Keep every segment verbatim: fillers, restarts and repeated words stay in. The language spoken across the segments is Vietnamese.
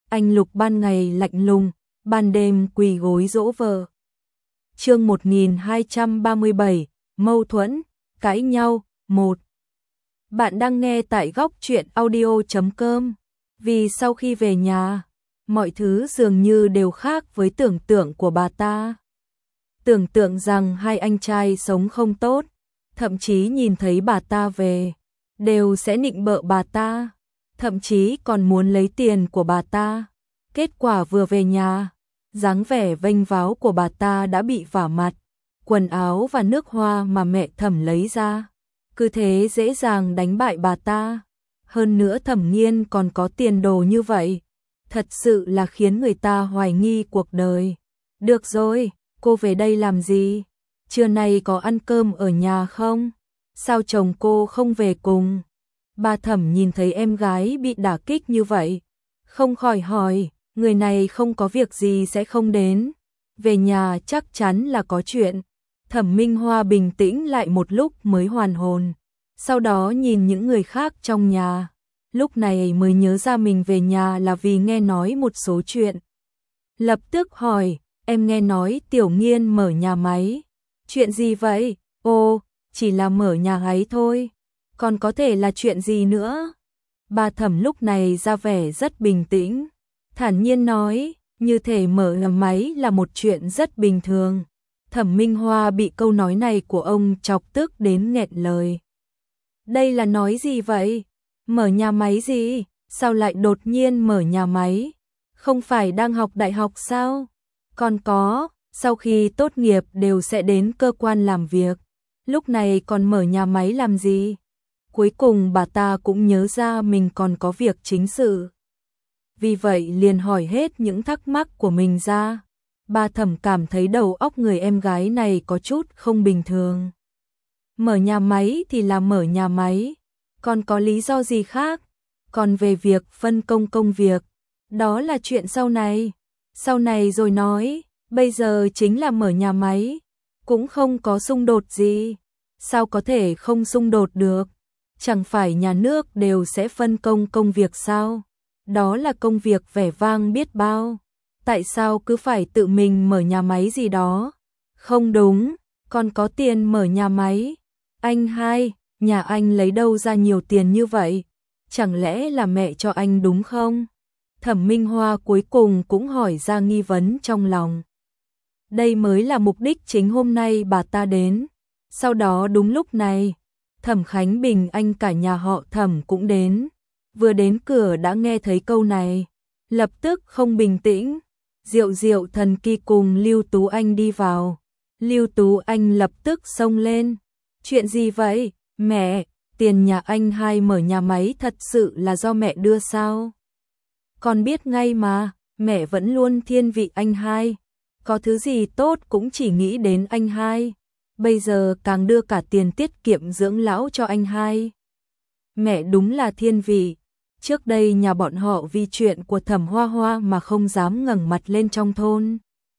anh Lục ban ngày lạnh lùng, ban đêm quỳ gối dỗ vợ. Chương một nghìn hai trăm ba mươi bảy, mâu thuẫn, cãi nhau, một. Bạn đang nghe tại góc truyện audio chấm com. Vì sau khi về nhà, mọi thứ dường như đều khác với tưởng tượng của bà ta. Tưởng tượng rằng hai anh trai sống không tốt, thậm chí nhìn thấy bà ta về, đều sẽ nịnh bợ bà ta, thậm chí còn muốn lấy tiền của bà ta. Kết quả vừa về nhà, dáng vẻ vênh váo của bà ta đã bị vả mặt, quần áo và nước hoa mà mẹ Thẩm lấy ra, cứ thế dễ dàng đánh bại bà ta. Hơn nữa Thẩm Nghiên còn có tiền đồ như vậy, thật sự là khiến người ta hoài nghi cuộc đời. Được rồi, cô về đây làm gì? Trưa nay có ăn cơm ở nhà không? Sao chồng cô không về cùng? Bà Thẩm nhìn thấy em gái bị đả kích như vậy, không khỏi hỏi, người này không có việc gì sẽ không đến, về nhà chắc chắn là có chuyện. Thẩm Minh Hoa bình tĩnh lại một lúc mới hoàn hồn, sau đó nhìn những người khác trong nhà, lúc này mới nhớ ra mình về nhà là vì nghe nói một số chuyện. Lập tức hỏi, em nghe nói Tiểu Nghiên mở nhà máy, chuyện gì vậy? Ồ, chỉ là mở nhà ấy thôi, còn có thể là chuyện gì nữa? Bà Thẩm lúc này ra vẻ rất bình tĩnh, thản nhiên nói, như thể mở nhà máy là một chuyện rất bình thường. Thẩm Minh Hoa bị câu nói này của ông chọc tức đến nghẹn lời. Đây là nói gì vậy? Mở nhà máy gì? Sao lại đột nhiên mở nhà máy? Không phải đang học đại học sao? Còn có, sau khi tốt nghiệp đều sẽ đến cơ quan làm việc, lúc này còn mở nhà máy làm gì? Cuối cùng bà ta cũng nhớ ra mình còn có việc chính sự, vì vậy liền hỏi hết những thắc mắc của mình ra. Bà Thẩm cảm thấy đầu óc người em gái này có chút không bình thường. Mở nhà máy thì là mở nhà máy, còn có lý do gì khác? Còn về việc phân công công việc, đó là chuyện sau này. Sau này rồi nói, bây giờ chính là mở nhà máy, cũng không có xung đột gì. Sao có thể không xung đột được? Chẳng phải nhà nước đều sẽ phân công công việc sao? Đó là công việc vẻ vang biết bao. Tại sao cứ phải tự mình mở nhà máy gì đó? Không đúng, còn có tiền mở nhà máy. Anh hai, nhà anh lấy đâu ra nhiều tiền như vậy? Chẳng lẽ là mẹ cho anh đúng không? Thẩm Minh Hoa cuối cùng cũng hỏi ra nghi vấn trong lòng. Đây mới là mục đích chính hôm nay bà ta đến. Sau đó đúng lúc này, Thẩm Khánh Bình anh cả nhà họ Thẩm cũng đến. Vừa đến cửa đã nghe thấy câu này, lập tức không bình tĩnh. Diệu Diệu Thần Kỳ cùng Lưu Tú Anh đi vào. Lưu Tú Anh lập tức xông lên. Chuyện gì vậy? Mẹ, tiền nhà anh hai mở nhà máy thật sự là do mẹ đưa sao? Con biết ngay mà, mẹ vẫn luôn thiên vị anh hai. Có thứ gì tốt cũng chỉ nghĩ đến anh hai. Bây giờ càng đưa cả tiền tiết kiệm dưỡng lão cho anh hai. Mẹ đúng là thiên vị. Trước đây nhà bọn họ vì chuyện của Thẩm Hoa Hoa mà không dám ngẩng mặt lên trong thôn.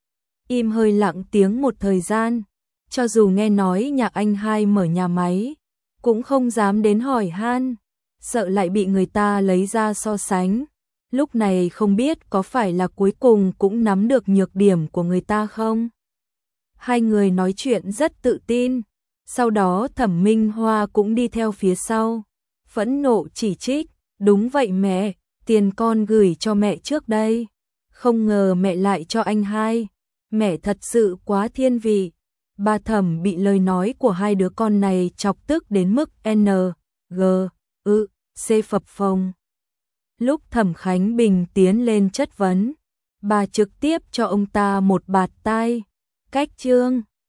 Im hơi lặng tiếng một thời gian, cho dù nghe nói nhà anh hai mở nhà máy, cũng không dám đến hỏi han, sợ lại bị người ta lấy ra so sánh. Lúc này không biết có phải là cuối cùng cũng nắm được nhược điểm của người ta không? Hai người nói chuyện rất tự tin, sau đó Thẩm Minh Hoa cũng đi theo phía sau, phẫn nộ chỉ trích. Đúng vậy mẹ, tiền con gửi cho mẹ trước đây, không ngờ mẹ lại cho anh hai, mẹ thật sự quá thiên vị. Bà Thẩm bị lời nói của hai đứa con này chọc tức đến mức N, G, ư, C phập phồng. Lúc Thẩm Khánh Bình tiến lên chất vấn, bà trực tiếp cho ông ta một bạt tai. Cách chương